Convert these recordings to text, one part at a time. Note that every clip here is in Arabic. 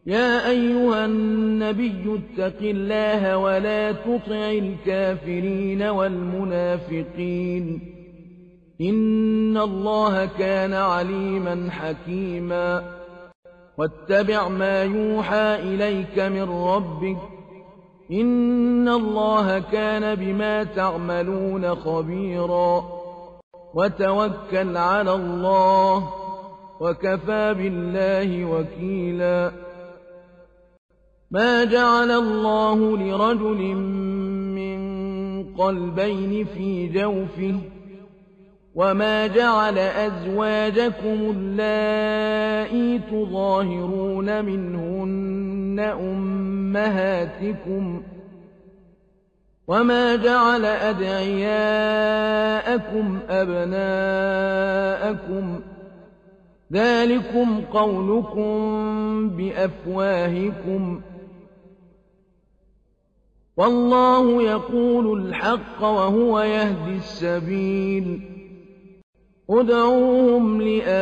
يا أيها النبي اتق الله ولا تطع الكافرين والمنافقين إن الله كان عليما حكيما واتبع ما يوحى إليك من ربك إن الله كان بما تعملون خبيرا وتوكل على الله وكفى بالله وكيلا ما جعل الله لرجل من قلبين في جوفه وما جعل أزواجكم اللائي تظاهرون منهن أمهاتكم وما جعل أدعياءكم أبناءكم ذلكم قولكم بأفواهكم والله يقول الحق وهو يهدي السبيل ادعوهم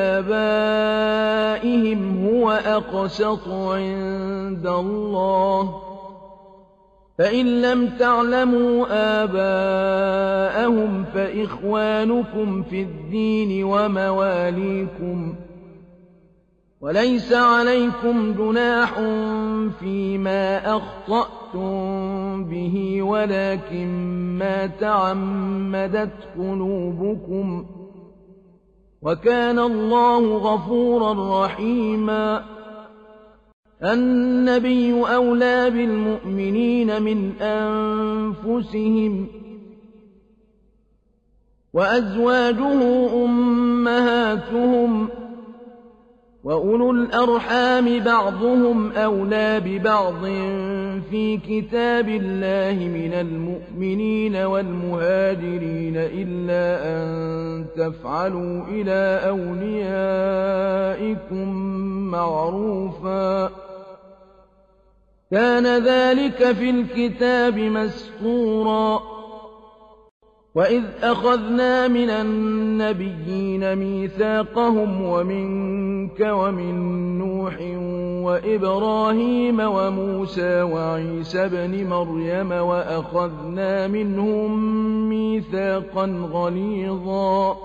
لآبائهم هو أقسط عند الله فإن لم تعلموا آباءهم فإخوانكم في الدين ومواليكم وليس عليكم جناح فيما أخطأتم به ولكن ما تعمدت قلوبكم وكان الله غفورا رحيما النبي أولى بالمؤمنين من أنفسهم وأزواجه أمهاتهم وأولو الأرحام بعضهم أولى ببعض في كتاب الله من المؤمنين والمهاجرين إلا أن تفعلوا إلى أوليائكم معروفا كان ذلك في الكتاب مسطورا وإذ أخذنا من النبيين ميثاقهم ومنك ومن نوح وإبراهيم وموسى وعيسى ابن مريم وأخذنا منهم ميثاقا غليظا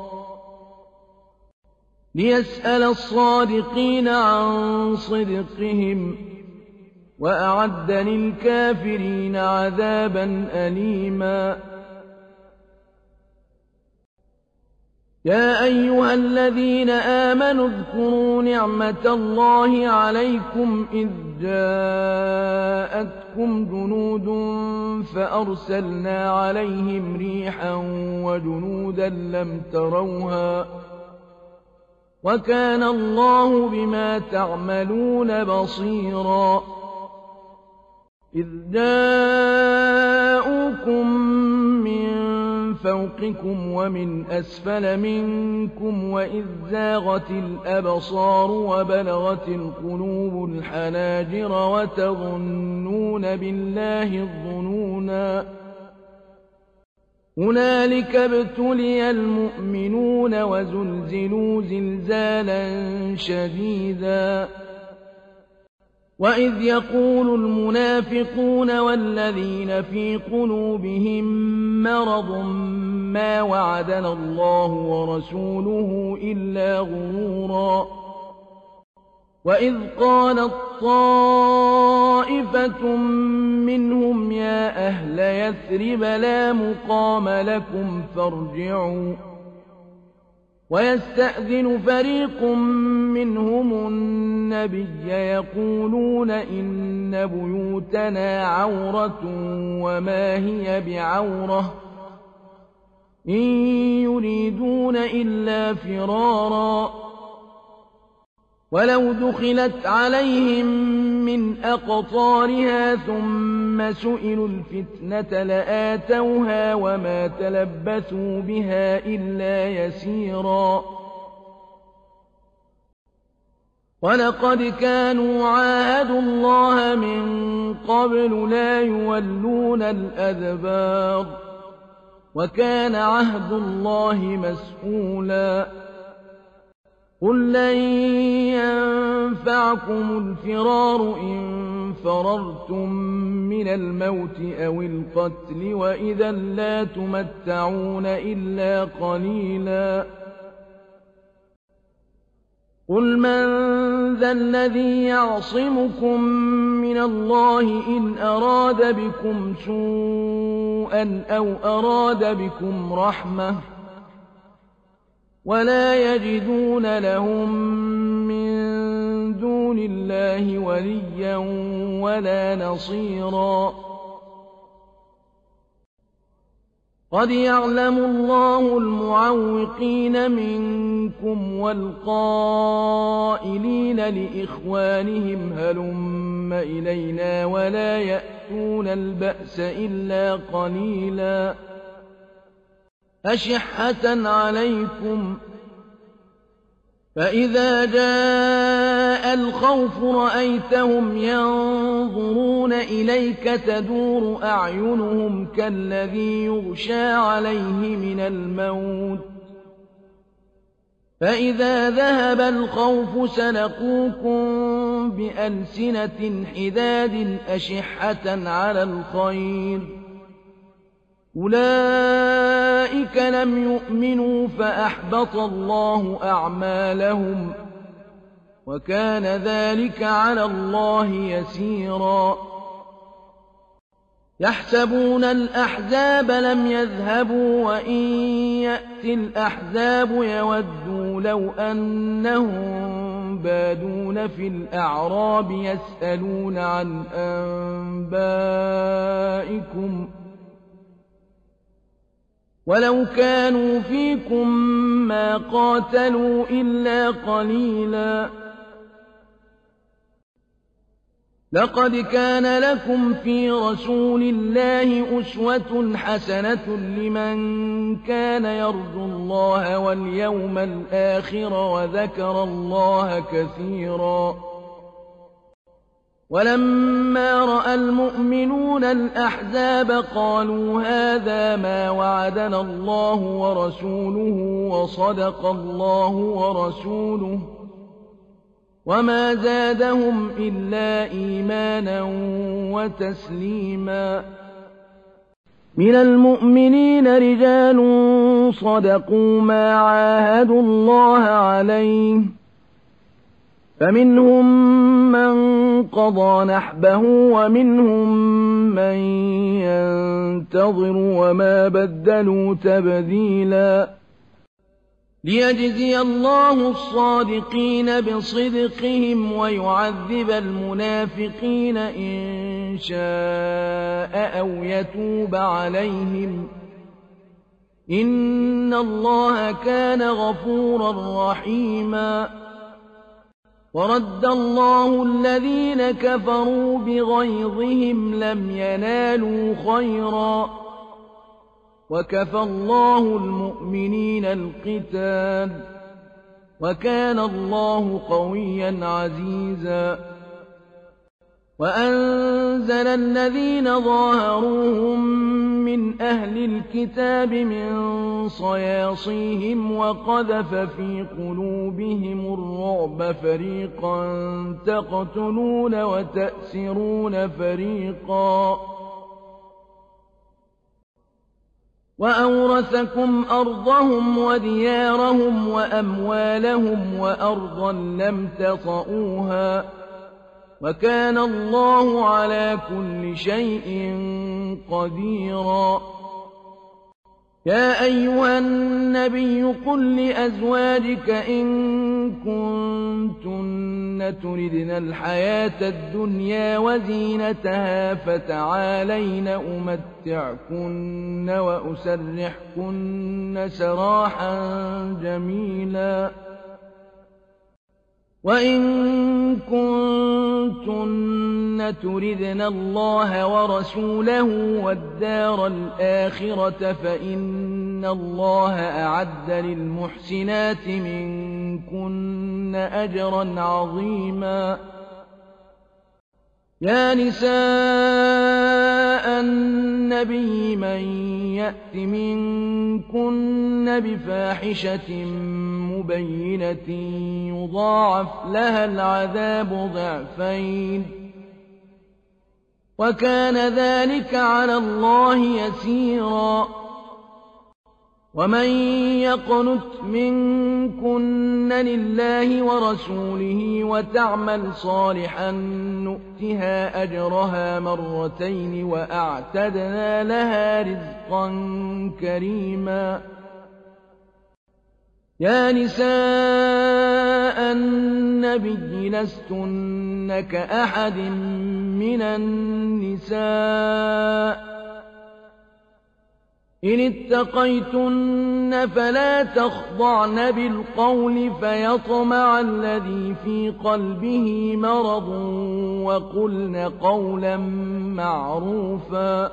ليسأل الصادقين عن صدقهم وأعد للكافرين عذابا أليما يا أيها الذين آمنوا اذكروا نعمة الله عليكم إذ جاءتكم جنود فأرسلنا عليهم ريحا وجنودا لم تروها وكان الله بما تعملون بصيرا إذ جاءوكم من فوقكم ومن أسفل منكم وإذ زاغت الأبصار وبلغت القلوب الحناجر وتظنون بالله الظنونا هنالك ابتلي المؤمنون وزلزلوا زلزالا شديدا وإذ يقول المنافقون والذين في قلوبهم مرض ما وعدنا الله ورسوله إلا غرورا وإذ قالت طائفة منهم يا أهل يثرب لا مقام لكم فارجعوا ويستأذن فريق منهم النبي يقولون إن بيوتنا عورة وما هي بعورة إن يريدون إلا فرارا ولو دخلت عليهم من أقطارها ثم سئلوا الفتنة لآتوها وما تلبثوا بها إلا يسيرا ولقد كانوا عاهدوا الله من قبل لا يولون الأدبار وكان عهد الله مسئولا قُل لَّن يَنفَعَكُمُ الْفِرَارُ إِن فَرَرْتُم مِّنَ الْمَوْتِ أَوِ الْقَتْلِ وَإِذًا لَّا تُمَتَّعُونَ إِلَّا قَلِيلًا قُلْ مَن ذَا الَّذِي يَعْصِمُكُم مِّنَ اللَّهِ إِنْ أَرَادَ بِكُمْ سُوءًا أَوْ أَرَادَ بِكُمْ رَحْمَةً وَلَا يَجِدُونَ لَهُم مِّن دُونِ اللَّهِ وَلِيًّا وَلَا نَصِيرًا قَدْ يَعْلَمُ اللَّهُ الْمُعَوِّقِينَ مِنكُمْ وَالْقَائِلِينَ لِإِخْوَانِهِمْ هَلُمَّ إِلَيْنَا وَلَا يَأْتُونَ الْبَأْسَ إِلَّا قَلِيلًا أَشِحَّةً عَلَيْكُمْ ۖ فَإِذَا جَاءَ الْخَوْفُ رَأَيْتَهُمْ يَنظُرُونَ إِلَيْكَ تَدُورُ أَعْيُنُهُمْ كَالَّذِي يُغْشَىٰ عَلَيْهِ مِنَ الْمَوْتِ ۖ فَإِذَا ذَهَبَ الْخَوْفُ سَلَقُوكُم بِأَلْسِنَةٍ حِدَادٍ أَشِحَّةً عَلَى الْخَيْرِ ۚ أُولَٰئِكَ لَمْ يُؤْمِنُوا فَأَحْبَطَ اللَّهُ أَعْمَالَهُمْ ۚ وَكَانَ ذَٰلِكَ عَلَى اللَّهِ يَسِيرًا يَحْسَبُونَ الْأَحْزَابَ لَمْ يَذْهَبُوا وَإِن يَأْتِ الْأَحْزَابُ يَوَدُّوا لَوْ أَنَّهُم بَادُونَ فِي الْأَعْرَابِ يَسْأَلُونَ عَنْ أَنبَائِكُمْ ۖ وَلَوْ كَانُوا فِيكُم مَّا قَاتَلُوا إِلَّا قَلِيلًا لَقَدْ كَانَ لَكُمْ فِي رَسُولِ اللَّهِ أُسْوَةٌ حَسَنَةٌ لِّمَن كَانَ يَرْجُو اللَّهَ وَالْيَوْمَ الْآخِرَ وَذَكَرَ اللَّهَ كَثِيرًا وَلَمَّا رَأَى الْمُؤْمِنُونَ الْأَحْزَابَ قَالُوا هَٰذَا مَا وَعَدَنَا اللَّهُ وَرَسُولُهُ وَصَدَقَ اللَّهُ وَرَسُولُهُ ۚ وَمَا زَادَهُمْ إِلَّا إِيمَانًا وَتَسْلِيمًا مِّنَ الْمُؤْمِنِينَ رِجَالٌ صَدَقُوا مَا عَاهَدُوا اللَّهَ عَلَيْهِ ۖ فَمِنْهُم مَّن قَضَىٰ نَحْبَهُ وَمِنْهُم مَّن يَنتَظِرُ وَمَا بَدَّلُوا تَبْدِيلًا لِيَجْزِيَ اللَّهُ الصَّادِقِينَ بِصِدْقِهِمْ وَيُعَذِّبَ الْمُنَافِقِينَ إِن شَاءَ أَوْ يَتُوبَ عَلَيْهِمْ ۚ إِنَّ اللَّهَ كَانَ غَفُورًا رَّحِيمًا وَرَدَّ اللَّهُ الَّذِينَ كَفَرُوا بِغَيْظِهِمْ لَمْ يَنَالُوا خَيْرًا وَكَفَى اللَّهُ الْمُؤْمِنِينَ الْقِتَالَ ۚ وَكَانَ اللَّهُ قَوِيًّا عَزِيزًا وَأَنزَلَ الَّذِينَ ظَاهَرُوهُم مِّنْ أَهْلِ الْكِتَابِ مِن صَيَاصِيهِمْ وَقَذَفَ فِي قُلُوبِهِمُ الرُّعْبَ فَرِيقًا تَقْتُلُونَ وَتَأْسِرُونَ فَرِيقًا وَأَوْرَثَكُمْ أَرْضَهُمْ وَدِيَارَهُمْ وَأَمْوَالَهُمْ وَأَرْضًا لَّمْ تَطَئُوهَا ۚ وَكَانَ اللَّهُ عَلَىٰ كُلِّ شَيْءٍ قَدِيرًا يَا أَيُّهَا النَّبِيُّ قُل لِّأَزْوَاجِكَ إِن كُنتُنَّ تُرِدْنَ الْحَيَاةَ الدُّنْيَا وَزِينَتَهَا فَتَعَالَيْنَ أُمَتِّعْكُنَّ وَأُسَرِّحْكُنَّ سَرَاحًا جَمِيلًا وَإِن كُنتُنَّ تُرِدْنَ اللَّهَ وَرَسُولَهُ وَالدَّارَ الْآخِرَةَ فَإِنَّ اللَّهَ أَعَدَّ لِلْمُحْسِنَاتِ مِنكُنَّ أَجْرًا عَظِيمًا يَا نِسَاءَ النبي من يأت منكن بفاحشة مبينة يضاعف لها العذاب ضعفين وكان ذلك على الله يسيرا ومن يقنت منكن لله ورسوله وتعمل صالحا نؤتها أجرها مرتين وأعتدنا لها رزقا كريما يا نساء النبي لستن كأحد من النساء إن اتقيتن فلا تخضعن بالقول فيطمع الذي في قلبه مرض وقلن قولا معروفا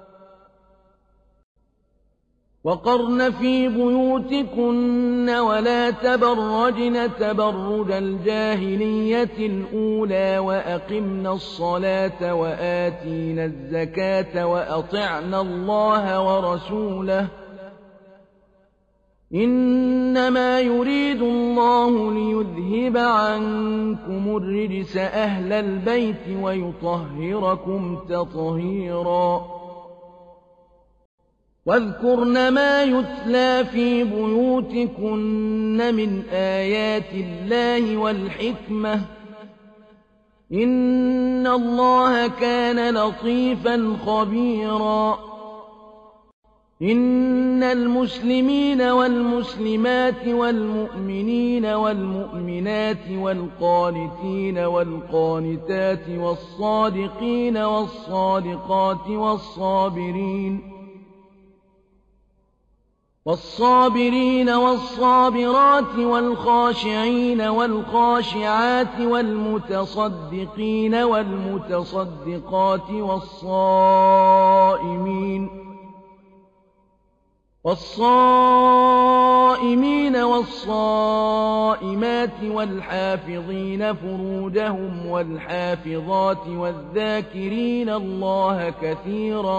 وقرن في بيوتكن ولا تبرجن تبرج الجاهلية الأولى وأقمن الصلاة وآتين الزكاة وأطعن الله ورسوله إنما يريد الله ليذهب عنكم الرجس أهل البيت ويطهركم تطهيرا واذكرن ما يتلى في بيوتكن من آيات الله والحكمة إن الله كان لطيفا خبيرا إن المسلمين والمسلمات والمؤمنين والمؤمنات والقانتين والقانتات والصادقين والصادقات والصابرين والصابرات والخاشعين والخاشعات والمتصدقين والمتصدقات والصائمين والصائمات والحافظين فروجهم والحافظات والذاكرين الله كثيرا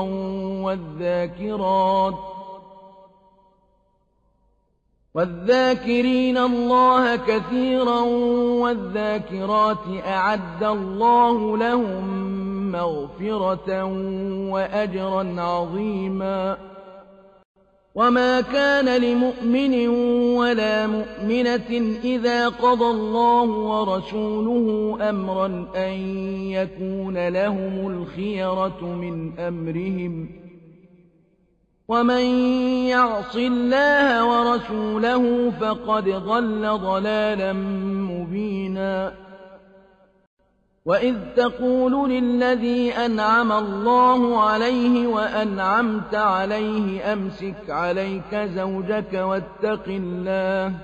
والذاكرات أعد الله لهم مغفرة وأجرا عظيما وما كان لمؤمن ولا مؤمنة إذا قضى الله ورسوله أمرا أن يكون لهم الخيرة من أمرهم ومن يعص الله ورسوله فقد ضل ضلالا مبينا وإذ تقول للذي أنعم الله عليه وأنعمت عليه أمسك عليك زوجك واتق الله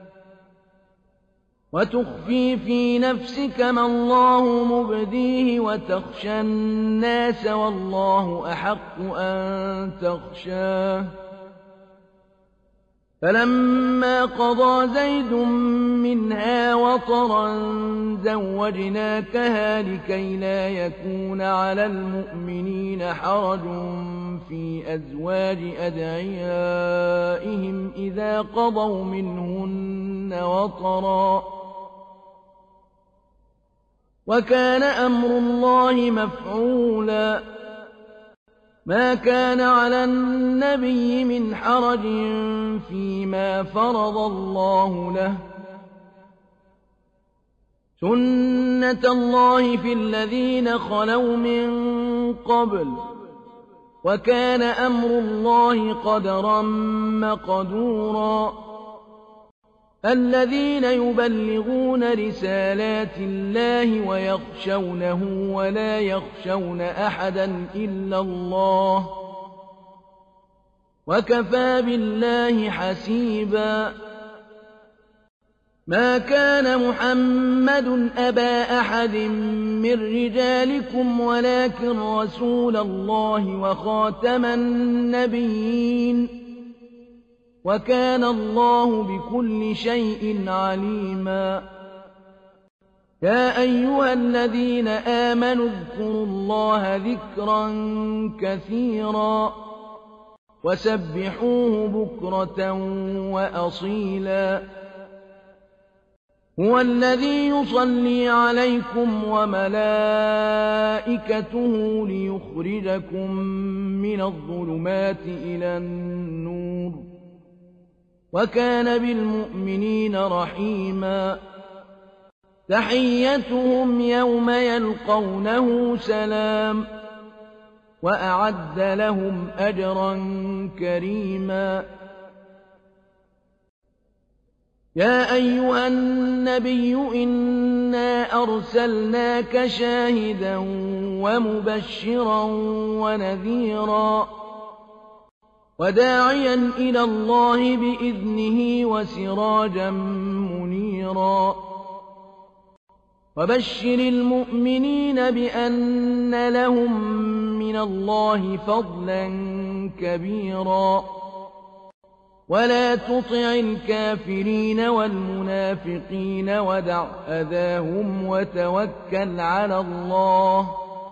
وتخفي في نفسك ما الله مبديه وتخشى الناس والله أحق أن تخشاه فلما قضى زيد منها وطرا زوجناكها لكي لا يكون على المؤمنين حرج في أزواج أدعيائهم إذا قضوا منهن وطرا وكان أمر الله مفعولا ما كان على النبي من حرج فيما فرض الله له سنة الله في الذين خلوا من قبل وكان أمر الله قدرا مقدورا الذين يبلغون رسالات الله ويخشونه ولا يخشون أحدا إلا الله وكفى بالله حسيبا ما كان محمد أبا أحد من رجالكم ولكن رسول الله وخاتم النبيين وكان الله بكل شيء عليما يا أيها الذين آمنوا اذكروا الله ذكرا كثيرا وسبحوه بكرة وأصيلا هو الذي يصلي عليكم وملائكته ليخرجكم من الظلمات إلى النور وكان بالمؤمنين رحيما تحيتهم يوم يلقونه سلام وأعد لهم أجرا كريما يا أيها النبي إنا أرسلناك شاهدا ومبشرا ونذيرا وداعيا إلى الله بإذنه وسراجا منيرا وبشر المؤمنين بأن لهم من الله فضلا كبيرا ولا تطع الكافرين والمنافقين ودع أذاهم وتوكل على الله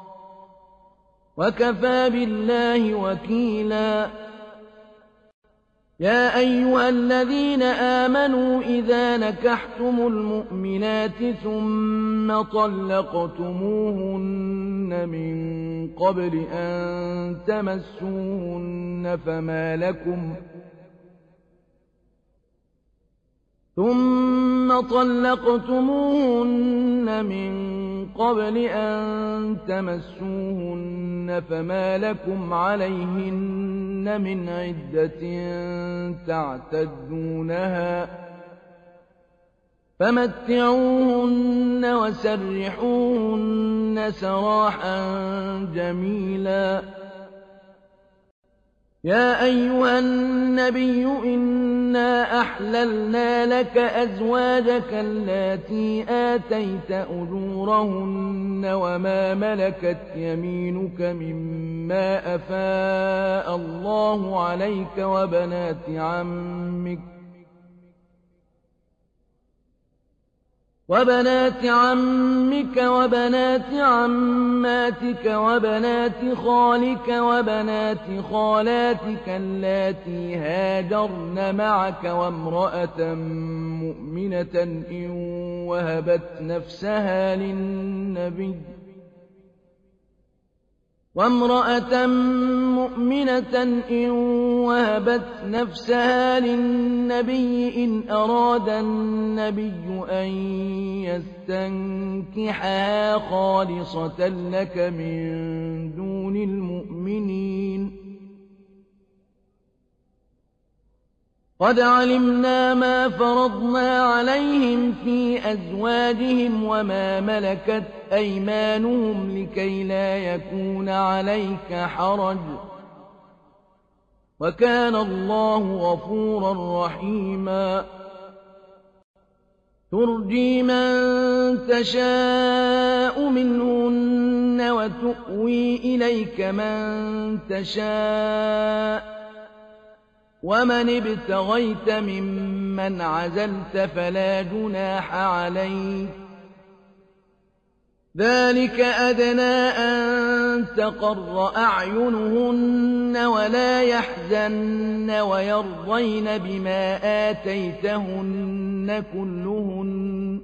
وكفى بالله وكيلا يا أيها الذين آمنوا إذا نكحتم المؤمنات ثم طلقتموهن من قبل أن تمسوهن فما لكم عليهن من عدة تعتدونها فمتعوهن وسرحوهن سراحا جميلا يا أيها النبي إنا أحللنا لك أزواجك اللاتي آتيت أجورهن وما ملكت يمينك مما أفاء الله عليك وبنات عمك وبنات عماتك وبنات خالك وبنات خالاتك اللاتي هاجرن معك وامرأة مؤمنة إن وهبت نفسها للنبي إن أراد النبي أن يستنكحها خالصة لك من دون المؤمنين قد علمنا ما فرضنا عليهم في أزواجهم وما ملكت أيمانهم لكي لا يكون عليك حرج وكان الله غفورا رحيما ترجي من تشاء منهن وتؤوي إليك من تشاء ومن ابتغيت ممن عزلت فلا جناح عليك ذلك أدنى أن تقر أعينهن ولا يحزن ويرضين بما آتيتهن كلهن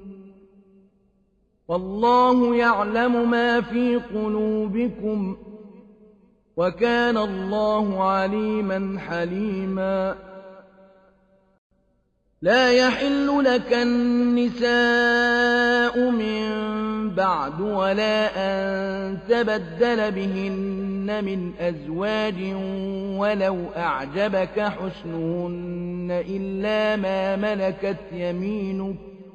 والله يعلم ما في قلوبكم وكان الله عليما حليما لا يحل لك النساء من بعد ولا أن تبدل بهن من أزواج ولو أعجبك حسنهن إلا ما ملكت يمينك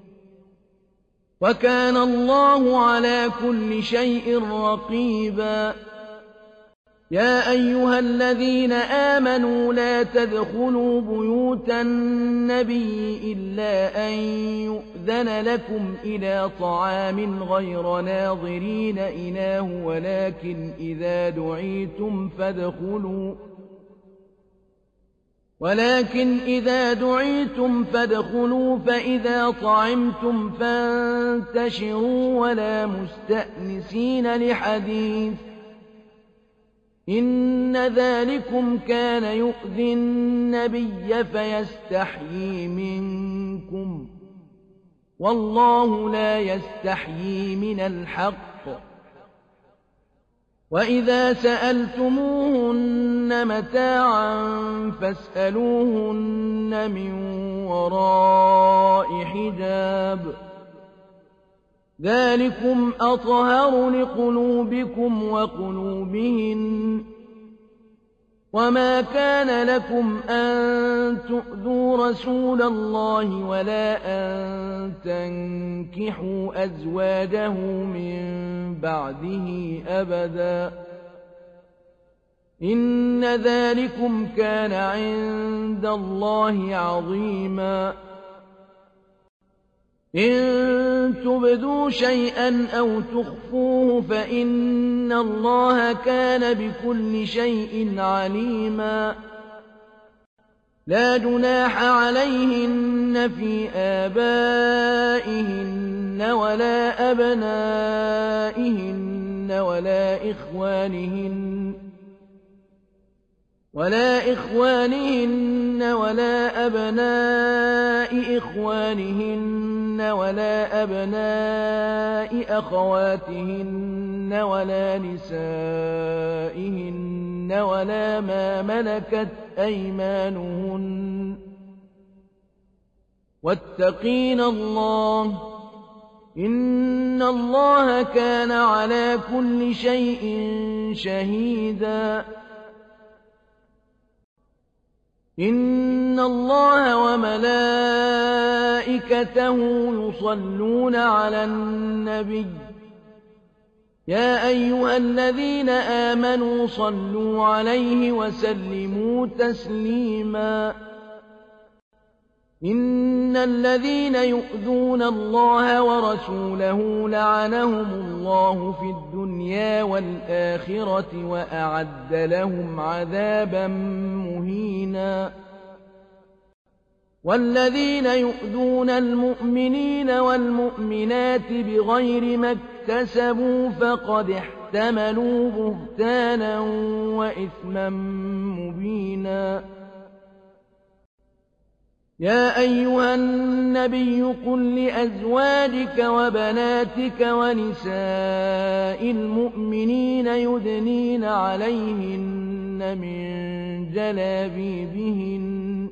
وكان الله على كل شيء رقيبا يا أيها الذين آمنوا لا تدخلوا بيوت النبي إلا أن يؤذن لكم إلى طعام غير ناظرين إناه ولكن إذا دعيتم فادخلوا فإذا طعمتم فانتشروا ولا مستأنسين لحديث إن ذلكم كان يؤذي النبي فيستحيي منكم والله لا يستحيي من الحق وإذا سألتموهن متاعا فاسألوهن من وراء حجاب ذلكم أطهر لقلوبكم وقلوبهن وما كان لكم أن تؤذوا رسول الله ولا أن تنكحوا أزواجه من بعده أبدا إن ذلكم كان عند الله عظيما إن تبدوا شيئا أو تخفوه فإن الله كان بكل شيء عليما لا جناح عليهن في آبائهن ولا أبنائهن ولا إخوانهن ولا أبناء إخوانهن ولا أبناء أخواتهن ولا نسائهن ولا ما ملكت أيمانهن واتقين الله إن الله كان على كل شيء شهيدا إن الله وملائكته يصلون على النبي يا أيها الذين آمنوا صلوا عليه وسلموا تسليما إن الذين يؤذون الله ورسوله لعنهم الله في الدنيا والآخرة وأعد لهم عذابا مهينا والذين يؤذون المؤمنين والمؤمنات بغير ما اكتسبوا فقد احتملوا بهتانا وإثما مبينا يا أيها النبي قل لأزواجك وبناتك ونساء المؤمنين يدنين عليهن من جلابيبهن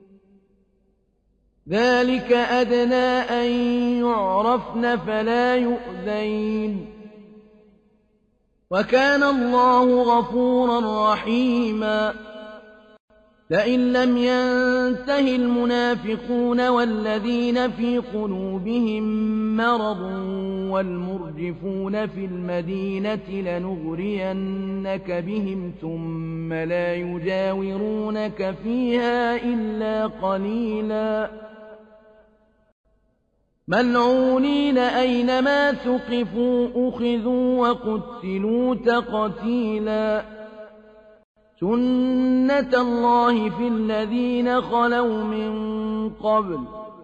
ذلك أدنى أن يعرفن فلا يؤذين وكان الله غفورا رحيما لئن لم ينته المنافقون والذين في قلوبهم مرض والمرجفون في المدينة لنغرينك بهم ثم لا يجاورونك فيها إلا قليلا ملعونين أينما ثقفوا أخذوا وقتلوا تقتيلا سنة الله في الذين خلوا من قبل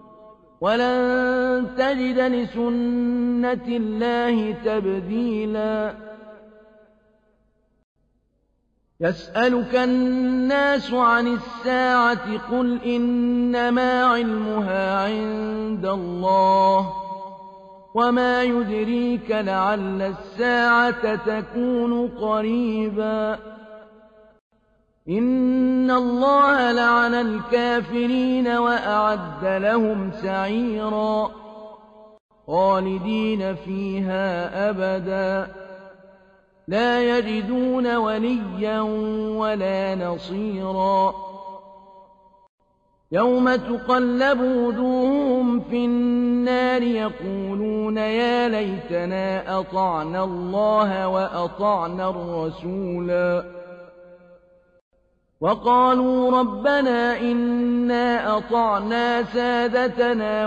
ولن تجد لسنة الله تبديلا يسألك الناس عن الساعة قل إنما علمها عند الله وما يدريك لعل الساعة تكون قريبا إن الله لعن الكافرين وأعد لهم سعيرا خالدين فيها أبدا لا يجدون وليا ولا نصيرا يوم تقلب وجوههم في النار يقولون يا ليتنا أطعنا الله وأطعنا الرسولا وقالوا ربنا إنا أطعنا سادتنا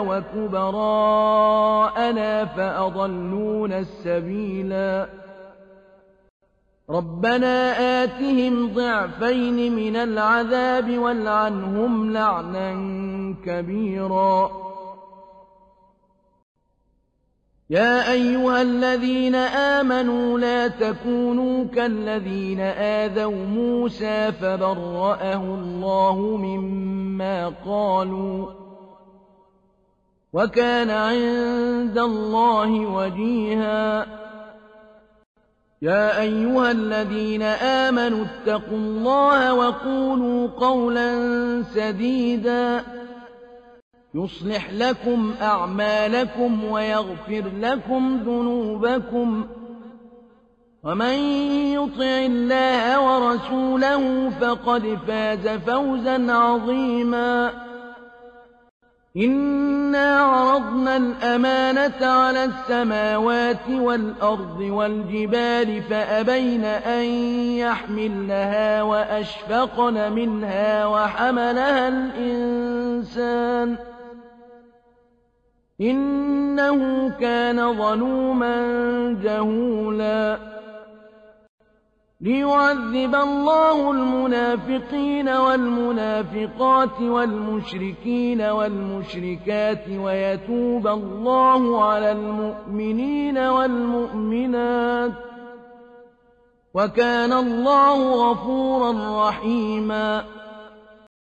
وكبراءنا فأضلونا السبيلا ربنا آتهم ضعفين من العذاب والعنهم لعنا كبيرا يا أيها الذين آمنوا لا تكونوا كالذين آذوا موسى فبرأه الله مما قالوا وكان عند الله وجيها يا أيها الذين آمنوا اتقوا الله وقولوا قولا سديدا يصلح لكم أعمالكم ويغفر لكم ذنوبكم ومن يطع الله ورسوله فقد فاز فوزا عظيما إنا عرضنا الأمانة على السماوات والأرض والجبال فأبين أن يحملنها وأشفقن منها وحملها الإنسان إنه كان ظلوما جهولا ليعذب الله المنافقين والمنافقات والمشركين والمشركات ويتوب الله على المؤمنين والمؤمنات وكان الله غفورا رحيما